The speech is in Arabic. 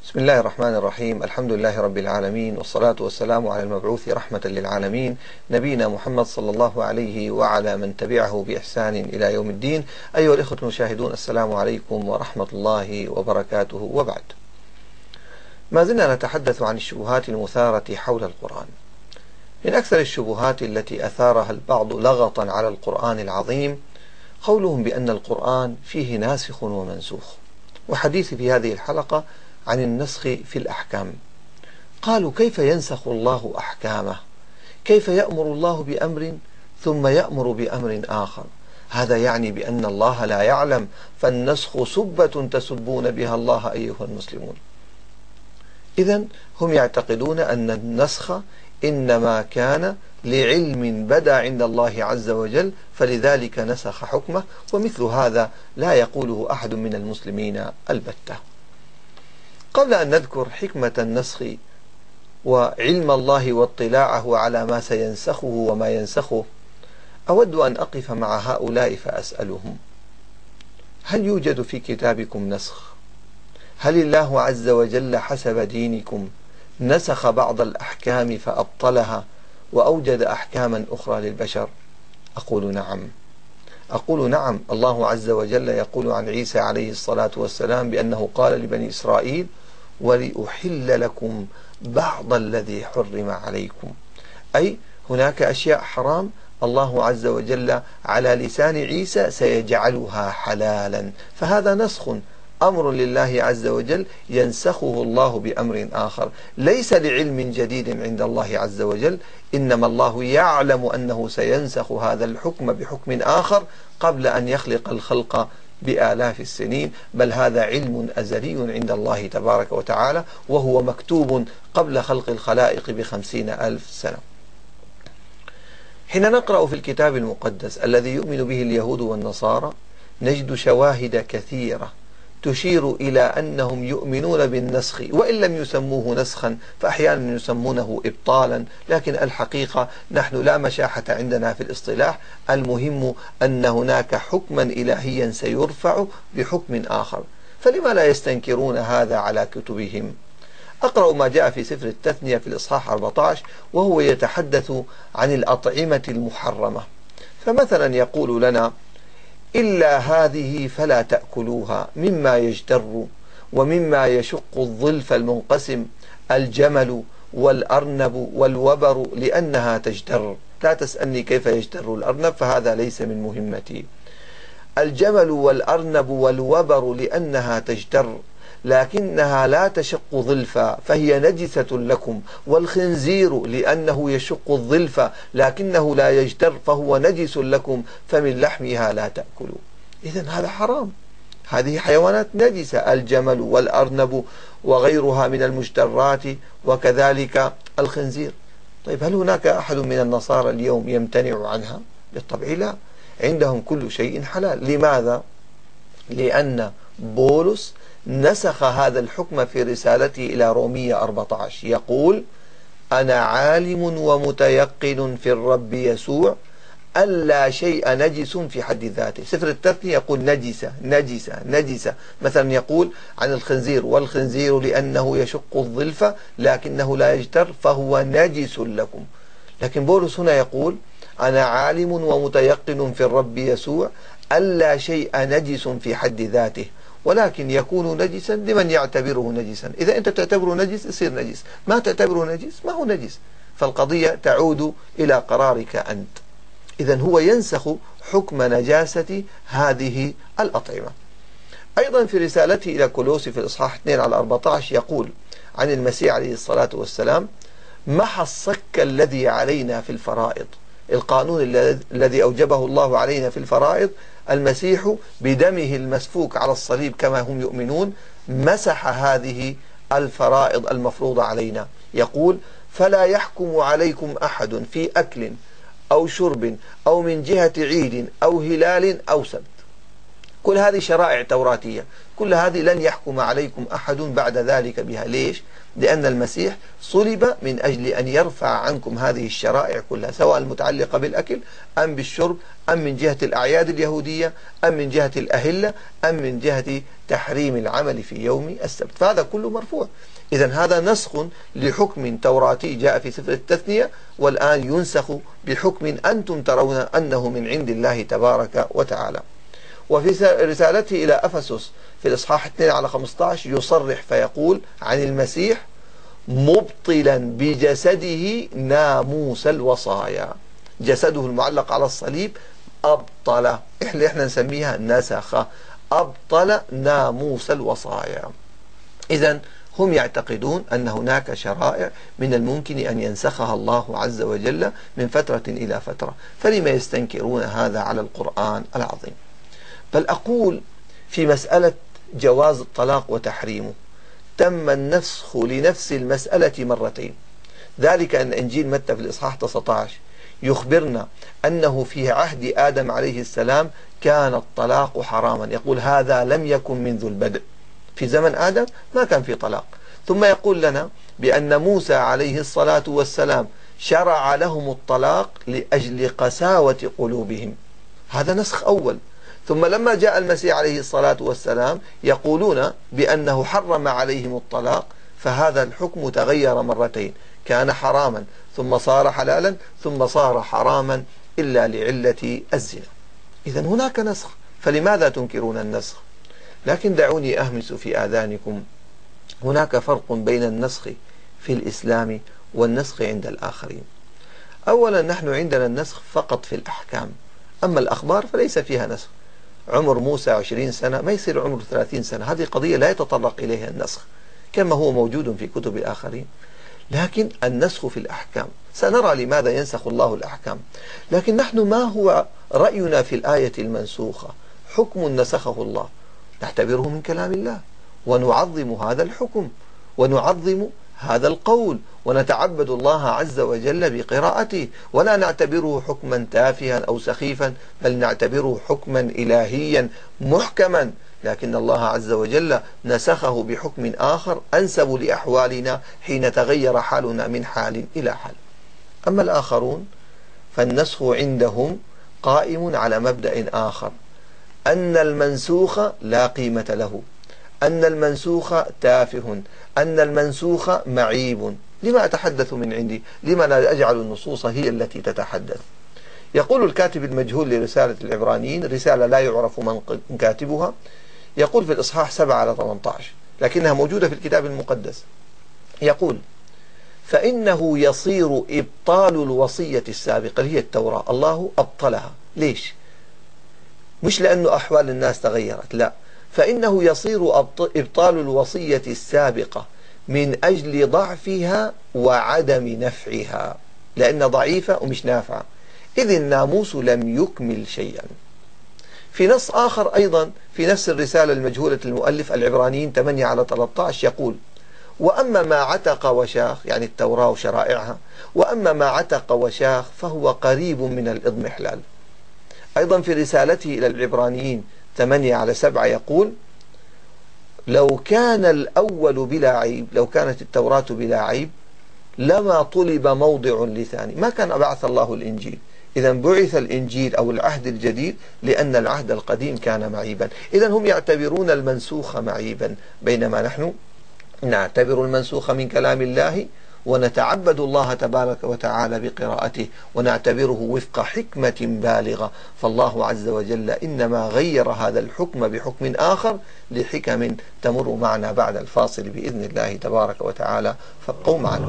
بسم الله الرحمن الرحيم. الحمد لله رب العالمين، والصلاة والسلام على المبعوث رحمة للعالمين نبينا محمد صلى الله عليه وعلى من تبعه بإحسان إلى يوم الدين. أيها الإخوة المشاهدون، السلام عليكم ورحمة الله وبركاته. وبعد، ما زلنا نتحدث عن الشبهات المثارة حول القرآن. من أكثر الشبهات التي أثارها البعض لغطا على القرآن العظيم قولهم بأن القرآن فيه ناسخ ومنسوخ، وحديثي في هذه الحلقة عن النسخ في الأحكام. قالوا: كيف ينسخ الله أحكامه؟ كيف يأمر الله بأمر ثم يأمر بأمر آخر؟ هذا يعني بأن الله لا يعلم، فالنسخ سبة تسبون بها الله أيها المسلمون. إذن هم يعتقدون أن النسخ إنما كان لعلم بدا عند الله عز وجل، فلذلك نسخ حكمه، ومثل هذا لا يقوله أحد من المسلمين البتة. قبل أن نذكر حكمة النسخ وعلم الله واطلاعه على ما سينسخه وما ينسخه، أود أن أقف مع هؤلاء فأسألهم: هل يوجد في كتابكم نسخ؟ هل الله عز وجل حسب دينكم نسخ بعض الأحكام فأبطلها وأوجد أحكاما أخرى للبشر؟ أقول نعم. الله عز وجل يقول عن عيسى عليه الصلاة والسلام بأنه قال لبني إسرائيل: ولأحل لكم بعض الذي حرم عليكم. أي هناك أشياء حرام الله عز وجل على لسان عيسى سيجعلها حلالا، فهذا نسخ، أمر لله عز وجل ينسخه الله بأمر آخر، ليس لعلم جديد عند الله عز وجل، إنما الله يعلم أنه سينسخ هذا الحكم بحكم آخر قبل أن يخلق الخلق بآلاف السنين، بل هذا علم أزلي عند الله تبارك وتعالى، وهو مكتوب قبل خلق الخلائق ب50,000 سنة. حين نقرأ في الكتاب المقدس الذي يؤمن به اليهود والنصارى نجد شواهد كثيرة تشير إلى أنهم يؤمنون بالنسخ، وإن لم يسموه نسخا فأحيانا يسمونه إبطالا، لكن الحقيقة نحن لا مشاحة عندنا في الاصطلاح، المهم أن هناك حكما إلهيا سيرفع بحكم آخر، فلما لا يستنكرون هذا على كتبهم؟ أقرأ ما جاء في سفر التثنية في الإصحاح 14، وهو يتحدث عن الأطعمة المحرمة، فمثلا يقول لنا: إلا هذه فلا تأكلوها مما يجتر ومما يشق الظلف المنقسم، الجمل والأرنب والوبر لأنها تجتر. لا تسألني كيف يجتر الأرنب، فهذا ليس من مهمتي. الجمل والأرنب والوبر لأنها تجتر لكنها لا تشق ظلفا فهي نجسة لكم، والخنزير لأنه يشق الظلف لكنه لا يجتر فهو نجس لكم، فمن لحمها لا تأكلوا. إذن هذا حرام، هذه حيوانات نجسة، الجمل والأرنب وغيرها من المجترات، وكذلك الخنزير. طيب، هل هناك أحد من النصارى اليوم يمتنع عنها؟ بالطبع لا، عندهم كل شيء حلال. لماذا؟ لأن بولس نسخ هذا الحكم في رسالته إلى رومية 14، يقول: أنا عالم ومتيقن في الرب يسوع ألا شيء نجس في حد ذاته. سفر التثنية يقول نجسة نجسة نجسة، مثلا يقول عن الخنزير: والخنزير لأنه يشق الظلف لكنه لا يجتر فهو نجس لكم. لكن بولس هنا يقول: أنا عالم ومتيقن في الرب يسوع ألا شيء نجس في حد ذاته، ولكن يكون نجسا لمن يعتبره نجسا. إذا أنت تعتبره نجس يصير نجس، ما تعتبره نجس ما هو نجس، فالقضية تعود إلى قرارك أنت. إذن هو ينسخ حكم نجاسة هذه الأطعمة. أيضا في رسالته إلى كولوسي في الإصحاح 2-14 يقول عن المسيح عليه الصلاة والسلام: محى الصك الذي علينا في الفرائض. القانون الذي أوجبه الله علينا في الفرائض، المسيح بدمه المسفوك على الصليب كما هم يؤمنون مسح هذه الفرائض المفروضة علينا. يقول: فلا يحكم عليكم أحد في أكل أو شرب أو من جهة عيد أو هلال أو سبت. كل هذه شرائع توراتية، كل هذه لن يحكم عليكم أحد بعد ذلك بها. ليش؟ لأن المسيح صلب من أجل أن يرفع عنكم هذه الشرائع كلها، سواء المتعلقة بالأكل أم بالشرب أم من جهة الأعياد اليهودية أم من جهة الأهلة أم من جهة تحريم العمل في يوم السبت، فهذا كله مرفوع. إذن هذا نسخ لحكم توراتي جاء في سفر التثنية، والآن ينسخ بحكم أنتم ترون أنه من عند الله تبارك وتعالى. وفي رسالته إلى أفسس في الإصحاح 2-15 يصرح فيقول عن المسيح: مبطلا بجسده ناموس الوصايا. جسده المعلق على الصليب أبطل، إحنا نسميها نسخ، أبطل ناموس الوصايا. إذن هم يعتقدون أن هناك شرائع من الممكن أن ينسخها الله عز وجل من فترة إلى فترة، فلما يستنكرون هذا على القرآن العظيم؟ بل أقول في مسألة جواز الطلاق وتحريمه تم النسخ لنفس المسألة مرتين. ذلك أن إنجيل متى في الإصحاح 19 يخبرنا أنه في عهد آدم عليه السلام كان الطلاق حراما، يقول: هذا لم يكن منذ البدء. في زمن آدم ما كان في طلاق. ثم يقول لنا بأن موسى عليه الصلاة والسلام شرع لهم الطلاق لأجل قساوة قلوبهم. هذا نسخ أول. ثم لما جاء المسيح عليه الصلاة والسلام يقولون بأنه حرم عليهم الطلاق، فهذا الحكم تغير مرتين، كان حراما ثم صار حلالا ثم صار حراما إلا لعلة الزنا. إذن هناك نسخ، فلماذا تنكرون النسخ؟ لكن دعوني أهمس في آذانكم: هناك فرق بين النسخ في الإسلام والنسخ عند الآخرين. أولا، نحن عندنا النسخ فقط في الأحكام، أما الأخبار فليس فيها نسخ. عمر موسى 20 سنة ما يصير عمر 30 سنة، هذه قضية لا يتطرق إليها النسخ كما هو موجود في كتب الآخرين. لكن النسخ في الأحكام سنرى لماذا ينسخ الله الأحكام. لكن نحن ما هو رأينا في الآية المنسوخة؟ حكم نسخه الله نعتبره من كلام الله، ونعظم هذا الحكم ونعظم هذا القول ونتعبد الله عز وجل بقراءته، ولا نعتبره حكما تافها أو سخيفا، بل نعتبره حكما إلهيا محكما. لكن الله عز وجل نسخه بحكم آخر أنسب لأحوالنا حين تغير حالنا من حال إلى حال. أما الآخرون فالنسخ عندهم قائم على مبدأ آخر، أن المنسوخ لا قيمة له، أن المنسوخ تافه، أن المنسوخ معيب. لما أتحدث من عندي؟ لما لا أجعل النصوص هي التي تتحدث؟ يقول الكاتب المجهول لرسالة العبرانيين، رسالة لا يعرف من كاتبها، يقول في الإصحاح 7-18، لكنها موجودة في الكتاب المقدس، يقول: فإنه يصير إبطال الوصية السابقة اللي هي التوراة، الله أبطلها. ليش؟ مش لأنه أحوال الناس تغيرت، لا، فإنه يصير إبطال الوصية السابقة من أجل ضعفها وعدم نفعها، لأن ضعيفة ومش نافعة، إذ الناموس لم يكمل شيئا. في نص آخر أيضا في نفس الرسالة المجهولة المؤلف العبرانيين 8-13 يقول: وأما ما عتق وشاخ، يعني التوراة وشرائعها، وأما ما عتق وشاخ فهو قريب من الإضمحلال. أيضا في رسالته إلى العبرانيين 8-7 يقول: لو كان الأول بلا عيب، لو كانت التوراة بلا عيب لما طلب موضع لثاني، ما كان بعث الله الإنجيل. إذا بعث الإنجيل أو العهد الجديد لأن العهد القديم كان معيبا. إذا هم يعتبرون المنسوخ معيبا، بينما نحن نعتبر المنسوخ من كلام الله ونتعبد الله تبارك وتعالى بقراءته، ونعتبره وفق حكمة بالغة. فالله عز وجل إنما غير هذا الحكم بحكم آخر لحكم تمر معنا بعد الفاصل بإذن الله تبارك وتعالى، فابقوا معنا.